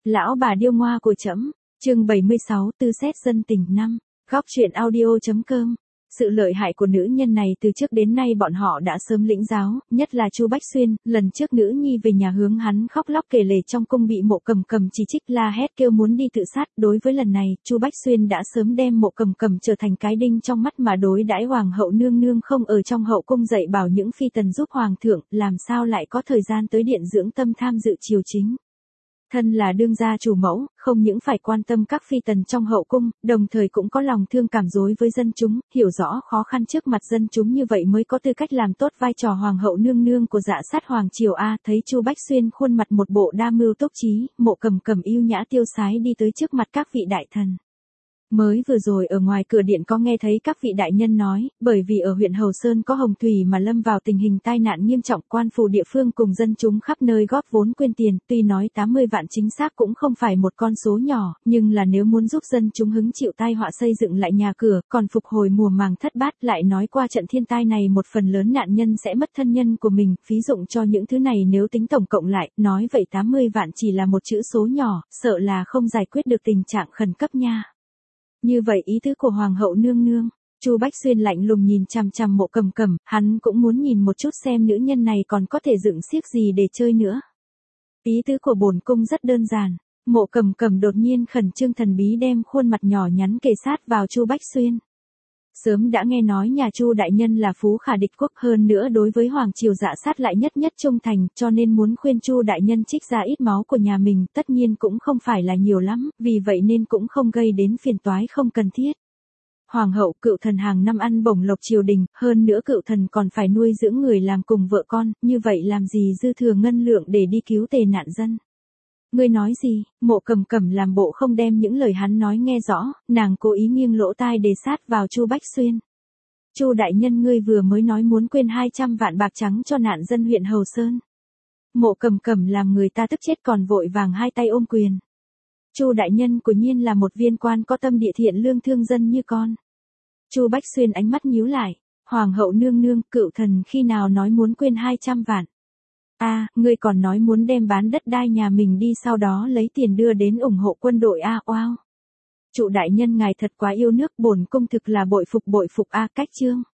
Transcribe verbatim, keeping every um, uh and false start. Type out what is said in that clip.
Lão bà điêu ngoa của trẫm, chương bảy mươi sáu, tư xét dân tình năm, góc truyện audio chấm com. Sự lợi hại của nữ nhân này từ trước đến nay bọn họ đã sớm lĩnh giáo, nhất là Chu Bách Xuyên, lần trước nữ nhi về nhà hướng hắn khóc lóc kể lể trong cung bị Mộ Cầm Cầm chỉ trích la hét kêu muốn đi tự sát, đối với lần này, Chu Bách Xuyên đã sớm đem Mộ Cầm Cầm trở thành cái đinh trong mắt mà đối đãi hoàng hậu nương nương không ở trong hậu cung dạy bảo những phi tần giúp hoàng thượng, làm sao lại có thời gian tới điện dưỡng tâm tham dự triều chính. Thân là đương gia chủ mẫu, không những phải quan tâm các phi tần trong hậu cung, đồng thời cũng có lòng thương cảm dối với dân chúng, hiểu rõ khó khăn trước mặt dân chúng như vậy mới có tư cách làm tốt vai trò hoàng hậu nương nương của dạ sát hoàng triều A. Thấy Chu Bách Xuyên khuôn mặt một bộ đa mưu túc trí, Mộ Cầm Cầm yêu nhã tiêu sái đi tới trước mặt các vị đại thần. Mới vừa rồi ở ngoài cửa điện có nghe thấy các vị đại nhân nói, bởi vì ở huyện Hầu Sơn có hồng thủy mà lâm vào tình hình tai nạn nghiêm trọng, quan phủ địa phương cùng dân chúng khắp nơi góp vốn quyên tiền, tuy nói tám mươi vạn chính xác cũng không phải một con số nhỏ, nhưng là nếu muốn giúp dân chúng hứng chịu tai họa xây dựng lại nhà cửa, còn phục hồi mùa màng thất bát, lại nói qua trận thiên tai này một phần lớn nạn nhân sẽ mất thân nhân của mình, phí dụng cho những thứ này nếu tính tổng cộng lại, nói vậy tám mươi vạn chỉ là một chữ số nhỏ, sợ là không giải quyết được tình trạng khẩn cấp nha. Như vậy ý tứ của hoàng hậu nương nương, Chu Bách Xuyên lạnh lùng nhìn chằm chằm Mộ Cầm Cầm, hắn cũng muốn nhìn một chút xem nữ nhân này còn có thể dựng xiếc gì để chơi nữa. Ý tứ của bổn cung rất đơn giản, Mộ Cầm Cầm đột nhiên khẩn trương thần bí đem khuôn mặt nhỏ nhắn kề sát vào Chu Bách Xuyên. Sớm đã nghe nói nhà Chu đại nhân là phú khả địch quốc, hơn nữa đối với hoàng triều dạ sát lại nhất nhất trung thành, cho nên muốn khuyên Chu đại nhân trích ra ít máu của nhà mình, tất nhiên cũng không phải là nhiều lắm, vì vậy nên cũng không gây đến phiền toái không cần thiết. Hoàng hậu, cựu thần hàng năm ăn bổng lộc triều đình, hơn nữa cựu thần còn phải nuôi dưỡng người làm cùng vợ con, như vậy làm gì dư thừa ngân lượng để đi cứu tề nạn dân. Ngươi nói gì? Mộ Cầm Cầm làm bộ không đem những lời hắn nói nghe rõ, nàng cố ý nghiêng lỗ tai để sát vào Chu Bách Xuyên. Chu đại nhân ngươi vừa mới nói muốn quyên hai trăm vạn bạc trắng cho nạn dân huyện Hầu Sơn. Mộ Cầm Cầm làm người ta tức chết còn vội vàng hai tay ôm quyền. Chu đại nhân của nhiên là một viên quan có tâm địa thiện lương thương dân như con. Chu Bách Xuyên ánh mắt nhíu lại, hoàng hậu nương nương, cựu thần khi nào nói muốn quyên hai trăm vạn. A, à, ngươi còn nói muốn đem bán đất đai nhà mình đi sau đó lấy tiền đưa đến ủng hộ quân đội A, à, wow. Trụ đại nhân ngài thật quá yêu nước, bổn cung thực là bội phục bội phục A. À, cách chương.